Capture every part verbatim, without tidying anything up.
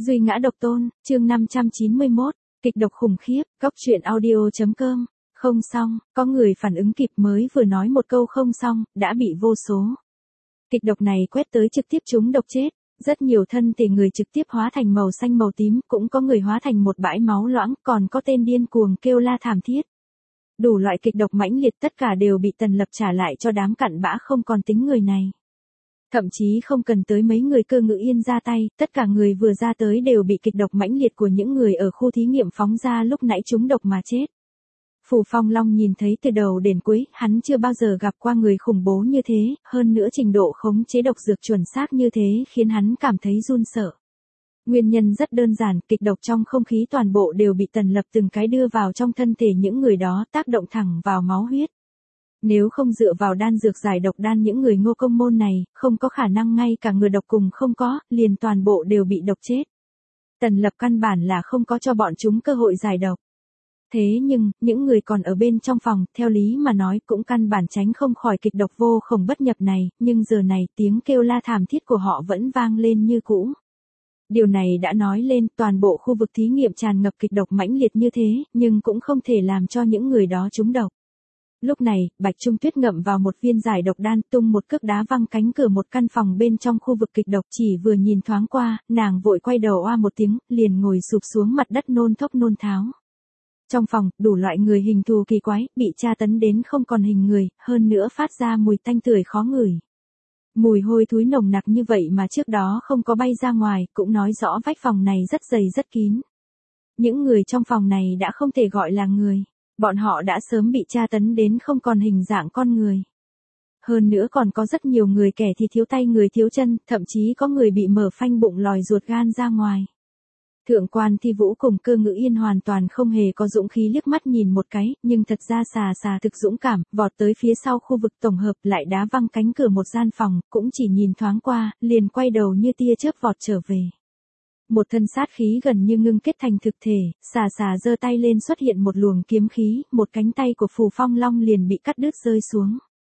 Duy ngã độc tôn, chương năm trăm chín mươi mốt, kịch độc khủng khiếp, góc truyện audio.com, không xong, có người phản ứng kịp mới vừa nói một câu không xong, đã bị vô số. Kịch độc này quét tới trực tiếp trúng độc chết, rất nhiều thân thể người trực tiếp hóa thành màu xanh màu tím, cũng có người hóa thành một bãi máu loãng, còn có tên điên cuồng kêu la thảm thiết. Đủ loại kịch độc mãnh liệt tất cả đều bị Tần Lập trả lại cho đám cặn bã không còn tính người này. Thậm chí không cần tới mấy người Cơ Ngự Yên ra tay, tất cả người vừa ra tới đều bị kịch độc mãnh liệt của những người ở khu thí nghiệm phóng ra lúc nãy trúng độc mà chết. Phù Phong Long nhìn thấy từ đầu đến cuối, hắn chưa bao giờ gặp qua người khủng bố như thế, hơn nữa trình độ khống chế độc dược chuẩn xác như thế khiến hắn cảm thấy run sợ. Nguyên nhân rất đơn giản, kịch độc trong không khí toàn bộ đều bị Tần Lập từng cái đưa vào trong thân thể những người đó, tác động thẳng vào máu huyết. Nếu không dựa vào đan dược giải độc đan những người Ngô Công Môn này, không có khả năng ngay cả ngừa độc cùng không có, liền toàn bộ đều bị độc chết. Tần Lập căn bản là không có cho bọn chúng cơ hội giải độc. Thế nhưng, những người còn ở bên trong phòng, theo lý mà nói cũng căn bản tránh không khỏi kịch độc vô khổng bất nhập này, nhưng giờ này tiếng kêu la thảm thiết của họ vẫn vang lên như cũ. Điều này đã nói lên toàn bộ khu vực thí nghiệm tràn ngập kịch độc mãnh liệt như thế, nhưng cũng không thể làm cho những người đó trúng độc. Lúc này, Bạch Trung Tuyết ngậm vào một viên giải độc đan, tung một cước đá văng cánh cửa một căn phòng bên trong khu vực kịch độc, chỉ vừa nhìn thoáng qua, nàng vội quay đầu oa một tiếng, liền ngồi sụp xuống mặt đất nôn thốc nôn tháo. Trong phòng, đủ loại người hình thù kỳ quái, bị tra tấn đến không còn hình người, hơn nữa phát ra mùi tanh tưởi khó ngửi. Mùi hôi thối nồng nặc như vậy mà trước đó không có bay ra ngoài, cũng nói rõ vách phòng này rất dày rất kín. Những người trong phòng này đã không thể gọi là người. Bọn họ đã sớm bị tra tấn đến không còn hình dạng con người. Hơn nữa còn có rất nhiều người kẻ thì thiếu tay người thiếu chân, thậm chí có người bị mở phanh bụng lòi ruột gan ra ngoài. Thượng quan Thi Vũ cùng Cơ Ngự Yên hoàn toàn không hề có dũng khí liếc mắt nhìn một cái, nhưng thật ra xà xà thực dũng cảm, vọt tới phía sau khu vực tổng hợp lại đá văng cánh cửa một gian phòng, cũng chỉ nhìn thoáng qua, liền quay đầu như tia chớp vọt trở về. Một thân sát khí gần như ngưng kết thành thực thể, xà xà giơ tay lên xuất hiện một luồng kiếm khí, một cánh tay của Phù Phong Long liền bị cắt đứt rơi xuống.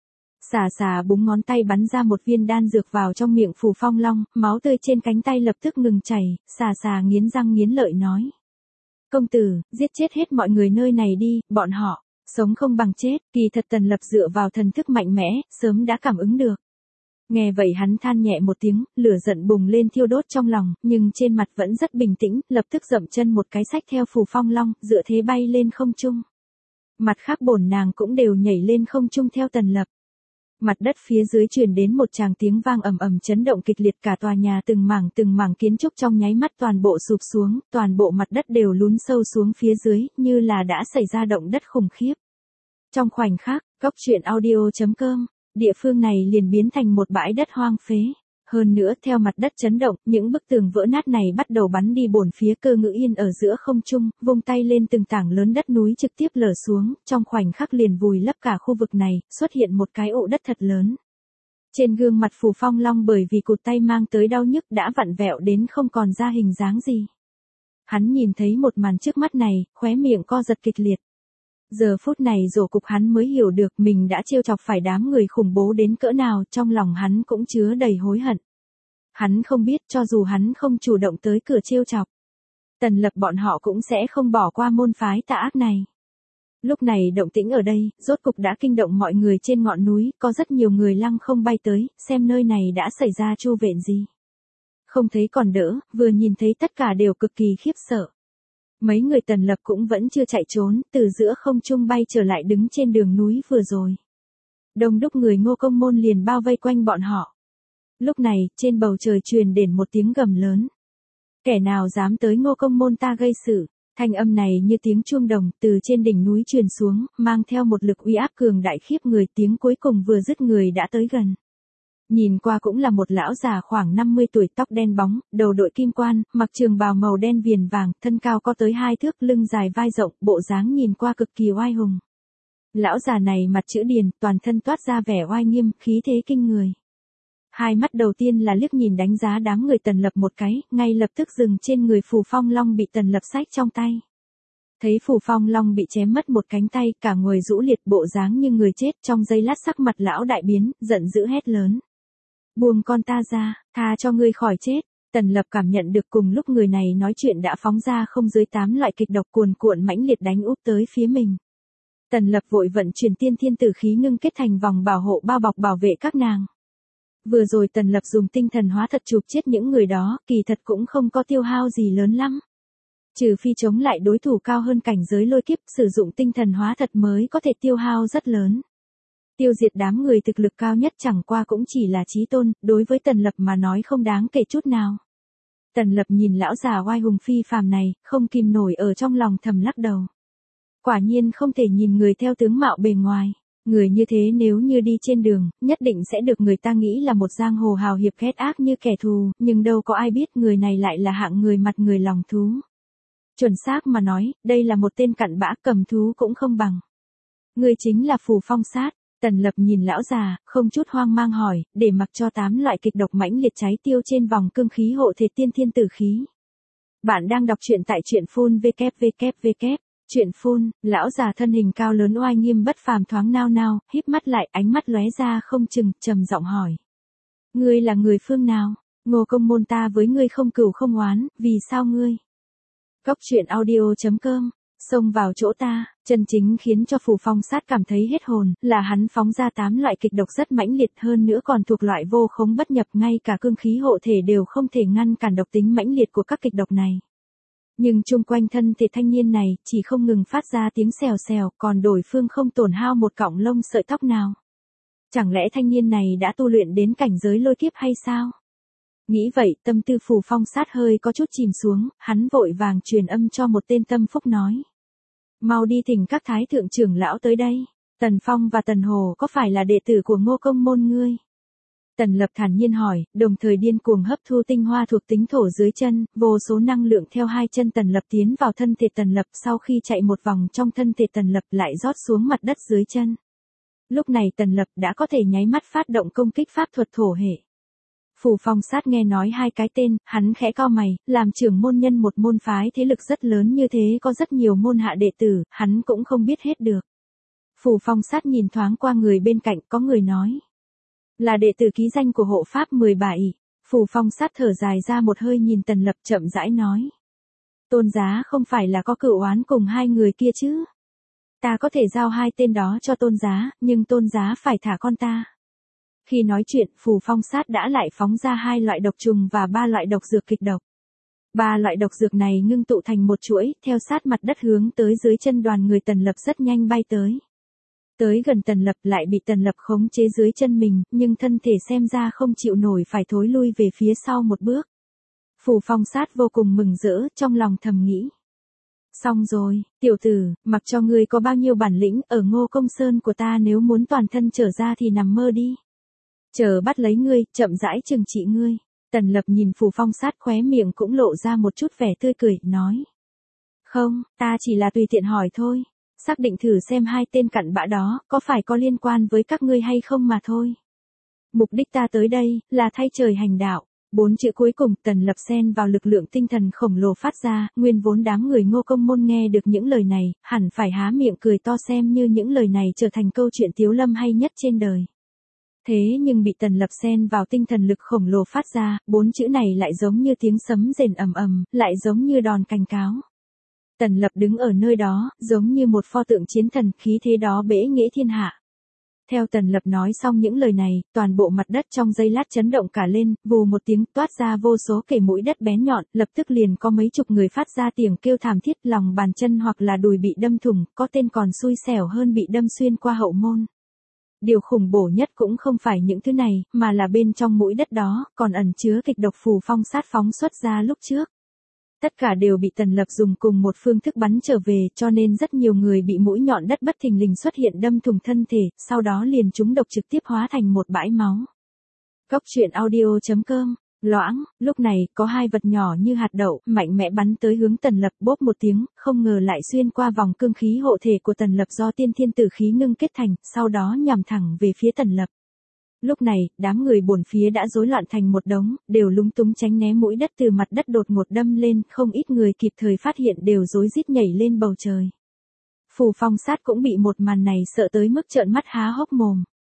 Xà xà búng ngón tay bắn ra một viên đan dược vào trong miệng Phù Phong Long, máu tươi trên cánh tay lập tức ngừng chảy, xà xà nghiến răng nghiến lợi nói. Công tử, giết chết hết mọi người nơi này đi, bọn họ, sống không bằng chết, kỳ thật Tần Lập dựa vào thần thức mạnh mẽ, sớm đã cảm ứng được. Nghe vậy hắn than nhẹ một tiếng, lửa giận bùng lên thiêu đốt trong lòng, nhưng trên mặt vẫn rất bình tĩnh, lập tức dậm chân một cái xách theo Phù Phong Long, dựa thế bay lên không trung. Mặt khác bổn nàng cũng đều nhảy lên không trung theo Tần Lập. Mặt đất phía dưới truyền đến một tràng tiếng vang ầm ầm chấn động kịch liệt, cả tòa nhà từng mảng từng mảng kiến trúc trong nháy mắt toàn bộ sụp xuống, toàn bộ mặt đất đều lún sâu xuống phía dưới, như là đã xảy ra động đất khủng khiếp. Trong khoảnh khắc, góc truyện audio.com, địa phương này liền biến thành một bãi đất hoang phế. Hơn nữa theo mặt đất chấn động, những bức tường vỡ nát này bắt đầu bắn đi bổn phía Cơ Ngự Yên ở giữa không trung, vung tay lên từng tảng lớn đất núi trực tiếp lở xuống, trong khoảnh khắc liền vùi lấp cả khu vực này, xuất hiện một cái ụ đất thật lớn. Trên gương mặt Phù Phong Long bởi vì cụt tay mang tới đau nhức đã vặn vẹo đến không còn ra hình dáng gì. Hắn nhìn thấy một màn trước mắt này, khóe miệng co giật kịch liệt. Giờ phút này rổ cục hắn mới hiểu được mình đã trêu chọc phải đám người khủng bố đến cỡ nào, trong lòng hắn cũng chứa đầy hối hận. Hắn không biết cho dù hắn không chủ động tới cửa trêu chọc, Tần Lập bọn họ cũng sẽ không bỏ qua môn phái tà ác này. Lúc này động tĩnh ở đây, rốt cục đã kinh động mọi người trên ngọn núi, có rất nhiều người lăng không bay tới, xem nơi này đã xảy ra chu vện gì. Không thấy còn đỡ, vừa nhìn thấy tất cả đều cực kỳ khiếp sợ. Mấy người Tần Lập cũng vẫn chưa chạy trốn, từ giữa không trung bay trở lại đứng trên đường núi vừa rồi. Đông đúc người Ngô Công Môn liền bao vây quanh bọn họ. Lúc này, trên bầu trời truyền đến một tiếng gầm lớn. Kẻ nào dám tới Ngô Công Môn ta gây sự, thanh âm này như tiếng chuông đồng, từ trên đỉnh núi truyền xuống, mang theo một lực uy áp cường đại khiếp người, tiếng cuối cùng vừa dứt người đã tới gần. Nhìn qua cũng là một lão già khoảng năm mươi tuổi, tóc đen bóng, đầu đội kim quan, mặc trường bào màu đen viền vàng, thân cao có tới hai thước, lưng dài vai rộng, bộ dáng nhìn qua cực kỳ oai hùng. Lão già này mặt chữ điền, toàn thân toát ra vẻ oai nghiêm, khí thế kinh người. Hai mắt đầu tiên là liếc nhìn đánh giá đám người Tần Lập một cái, ngay lập tức dừng trên người Phù Phong Long bị Tần Lập xách trong tay. Thấy Phù Phong Long bị chém mất một cánh tay, cả người rũ liệt, bộ dáng như người chết, trong giây lát sắc mặt lão đại biến, giận dữ hét lớn. Buông con ta ra, tha cho ngươi khỏi chết. Tần Lập cảm nhận được cùng lúc người này nói chuyện đã phóng ra không dưới tám loại kịch độc cuồn cuộn mãnh liệt đánh úp tới phía mình. Tần Lập vội vận chuyển tiên thiên tử khí ngưng kết thành vòng bảo hộ bao bọc bảo vệ các nàng. Vừa rồi Tần Lập dùng tinh thần hóa thật chụp chết những người đó, kỳ thật cũng không có tiêu hao gì lớn lắm. Trừ phi chống lại đối thủ cao hơn cảnh giới lôi kiếp, sử dụng tinh thần hóa thật mới có thể tiêu hao rất lớn. Tiêu diệt đám người thực lực cao nhất chẳng qua cũng chỉ là chí tôn, đối với Tần Lập mà nói không đáng kể chút nào. Tần Lập nhìn lão già oai hùng phi phàm này, không kìm nổi ở trong lòng thầm lắc đầu. Quả nhiên không thể nhìn người theo tướng mạo bề ngoài. Người như thế nếu như đi trên đường, nhất định sẽ được người ta nghĩ là một giang hồ hào hiệp ghét ác như kẻ thù, nhưng đâu có ai biết người này lại là hạng người mặt người lòng thú. Chuẩn xác mà nói, đây là một tên cặn bã, cầm thú cũng không bằng. Người chính là Phù Phong Sát. Tần Lập nhìn lão già, không chút hoang mang hỏi, để mặc cho tám loại kịch độc mãnh liệt cháy tiêu trên vòng cương khí hộ thể tiên thiên tử khí. Bạn đang đọc truyện tại truyện phun vê vê vê. Truyện phun, lão già thân hình cao lớn oai nghiêm bất phàm thoáng nao nao, híp mắt lại, ánh mắt lóe ra không chừng, trầm giọng hỏi. Ngươi là người phương nào? Ngô Công Môn ta với ngươi không cừu không oán, vì sao ngươi? Góc truyện audio chấm com, xông vào chỗ ta, chân chính khiến cho Phù Phong Sát cảm thấy hết hồn, là hắn phóng ra tám loại kịch độc rất mãnh liệt hơn nữa còn thuộc loại vô khống bất nhập, ngay cả cương khí hộ thể đều không thể ngăn cản độc tính mãnh liệt của các kịch độc này. Nhưng chung quanh thân thể thanh niên này, chỉ không ngừng phát ra tiếng xèo xèo, còn đối phương không tổn hao một cọng lông sợi tóc nào. Chẳng lẽ thanh niên này đã tu luyện đến cảnh giới lôi kiếp hay sao? Nghĩ vậy, tâm tư Phù Phong Sát hơi có chút chìm xuống, hắn vội vàng truyền âm cho một tên tâm phúc nói. Mau đi thỉnh các thái thượng trưởng lão tới đây. Tần Phong và Tần Hồ có phải là đệ tử của Ngô Công Môn ngươi? Tần Lập thản nhiên hỏi, đồng thời điên cuồng hấp thu tinh hoa thuộc tính thổ dưới chân, vô số năng lượng theo hai chân Tần Lập tiến vào thân thể Tần Lập, sau khi chạy một vòng trong thân thể Tần Lập lại rót xuống mặt đất dưới chân. Lúc này Tần Lập đã có thể nháy mắt phát động công kích pháp thuật thổ hệ. Phù Phong Sát nghe nói hai cái tên, hắn khẽ cau mày, làm trưởng môn nhân một môn phái thế lực rất lớn như thế có rất nhiều môn hạ đệ tử, hắn cũng không biết hết được. Phù Phong Sát nhìn thoáng qua người bên cạnh, có người nói. Là đệ tử ký danh của hộ pháp mười bảy. Phù Phong Sát thở dài ra một hơi nhìn Tần Lập chậm rãi nói. Tôn giá không phải là có cựu oán cùng hai người kia chứ? Ta có thể giao hai tên đó cho tôn giá, nhưng tôn giá phải thả con ta. Khi nói chuyện, Phù Phong Sát đã lại phóng ra hai loại độc trùng và ba loại độc dược kịch độc. Ba loại độc dược này ngưng tụ thành một chuỗi, theo sát mặt đất hướng tới dưới chân đoàn người Tần Lập rất nhanh bay tới. Tới gần Tần Lập lại bị Tần Lập khống chế dưới chân mình, nhưng thân thể xem ra không chịu nổi phải thối lui về phía sau một bước. Phù Phong Sát vô cùng mừng rỡ, trong lòng thầm nghĩ. Xong rồi, tiểu tử, mặc cho ngươi có bao nhiêu bản lĩnh, ở Ngô Công Sơn của ta nếu muốn toàn thân trở ra thì nằm mơ đi. Chờ bắt lấy ngươi, chậm rãi trừng trị ngươi. Tần Lập nhìn Phù Phong Sát khóe miệng cũng lộ ra một chút vẻ tươi cười, nói. Không, ta chỉ là tùy tiện hỏi thôi. Xác định thử xem hai tên cặn bã đó, có phải có liên quan với các ngươi hay không mà thôi. Mục đích ta tới đây, là thay trời hành đạo. Bốn chữ cuối cùng Tần Lập xen vào lực lượng tinh thần khổng lồ phát ra, nguyên vốn đám người Ngô Công Môn nghe được những lời này, hẳn phải há miệng cười to xem như những lời này trở thành câu chuyện tiếu lâm hay nhất trên đời. Thế nhưng bị Tần Lập xen vào tinh thần lực khổng lồ phát ra, bốn chữ này lại giống như tiếng sấm rền ầm ầm, lại giống như đòn cảnh cáo. Tần Lập đứng ở nơi đó, giống như một pho tượng chiến thần, khí thế đó bẽ nghĩa thiên hạ. Theo Tần Lập nói xong những lời này, toàn bộ mặt đất trong giây lát chấn động cả lên, vù một tiếng toát ra vô số kẻ mũi đất bén nhọn, lập tức liền có mấy chục người phát ra tiếng kêu thảm thiết, lòng bàn chân hoặc là đùi bị đâm thủng, có tên còn xui xẻo hơn bị đâm xuyên qua hậu môn. Điều khủng bổ nhất cũng không phải những thứ này, mà là bên trong mũi đất đó, còn ẩn chứa kịch độc Phù Phong Sát phóng xuất ra lúc trước. Tất cả đều bị Tần Lập dùng cùng một phương thức bắn trở về, cho nên rất nhiều người bị mũi nhọn đất bất thình lình xuất hiện đâm thủng thân thể, sau đó liền trúng độc trực tiếp hóa thành một bãi máu. Góc truyện audio chấm com, loãng, lúc này, có hai vật nhỏ như hạt đậu, mạnh mẽ bắn tới hướng Tần Lập, bốp một tiếng, không ngờ lại xuyên qua vòng cương khí hộ thể của Tần Lập do tiên thiên tử khí ngưng kết thành, sau đó nhằm thẳng về phía Tần Lập. Lúc này, đám người bổn phía đã rối loạn thành một đống, đều lúng túng tránh né mũi đất từ mặt đất đột ngột đâm lên, không ít người kịp thời phát hiện đều rối rít nhảy lên bầu trời. Phù Phong Sát cũng bị một màn này sợ tới mức trợn mắt há hốc mồm.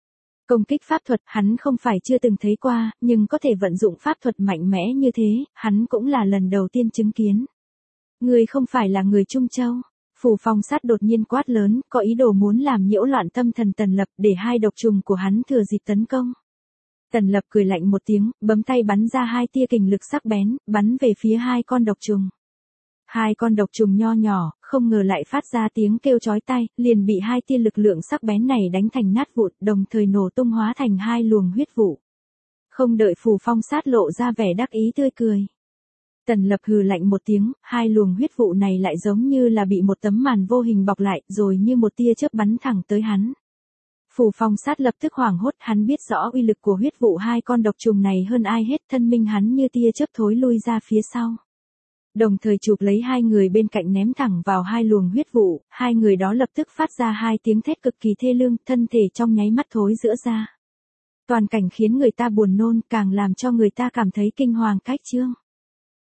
Công kích pháp thuật hắn không phải chưa từng thấy qua, nhưng có thể vận dụng pháp thuật mạnh mẽ như thế, hắn cũng là lần đầu tiên chứng kiến. Ngươi không phải là người Trung Châu. Phù Phong Sát đột nhiên quát lớn, có ý đồ muốn làm nhiễu loạn tâm thần Tần Lập để hai độc trùng của hắn thừa dịp tấn công. Tần Lập cười lạnh một tiếng, bấm tay bắn ra hai tia kình lực sắc bén, bắn về phía hai con độc trùng. Hai con độc trùng nho nhỏ, không ngờ lại phát ra tiếng kêu chói tai, liền bị hai tia lực lượng sắc bén này đánh thành nát vụn, đồng thời nổ tung hóa thành hai luồng huyết vụ. Không đợi Phù Phong Sát lộ ra vẻ đắc ý tươi cười. Tần Lập hừ lạnh một tiếng, hai luồng huyết vụ này lại giống như là bị một tấm màn vô hình bọc lại, rồi như một tia chớp bắn thẳng tới hắn. Phù Phong Sát lập tức hoảng hốt, hắn biết rõ uy lực của huyết vụ hai con độc trùng này hơn ai hết, thân minh hắn như tia chớp thối lui ra phía sau. Đồng thời chụp lấy hai người bên cạnh ném thẳng vào hai luồng huyết vụ, hai người đó lập tức phát ra hai tiếng thét cực kỳ thê lương, thân thể trong nháy mắt thối rữa ra. Toàn cảnh khiến người ta buồn nôn, càng làm cho người ta cảm thấy kinh hoàng cách chương.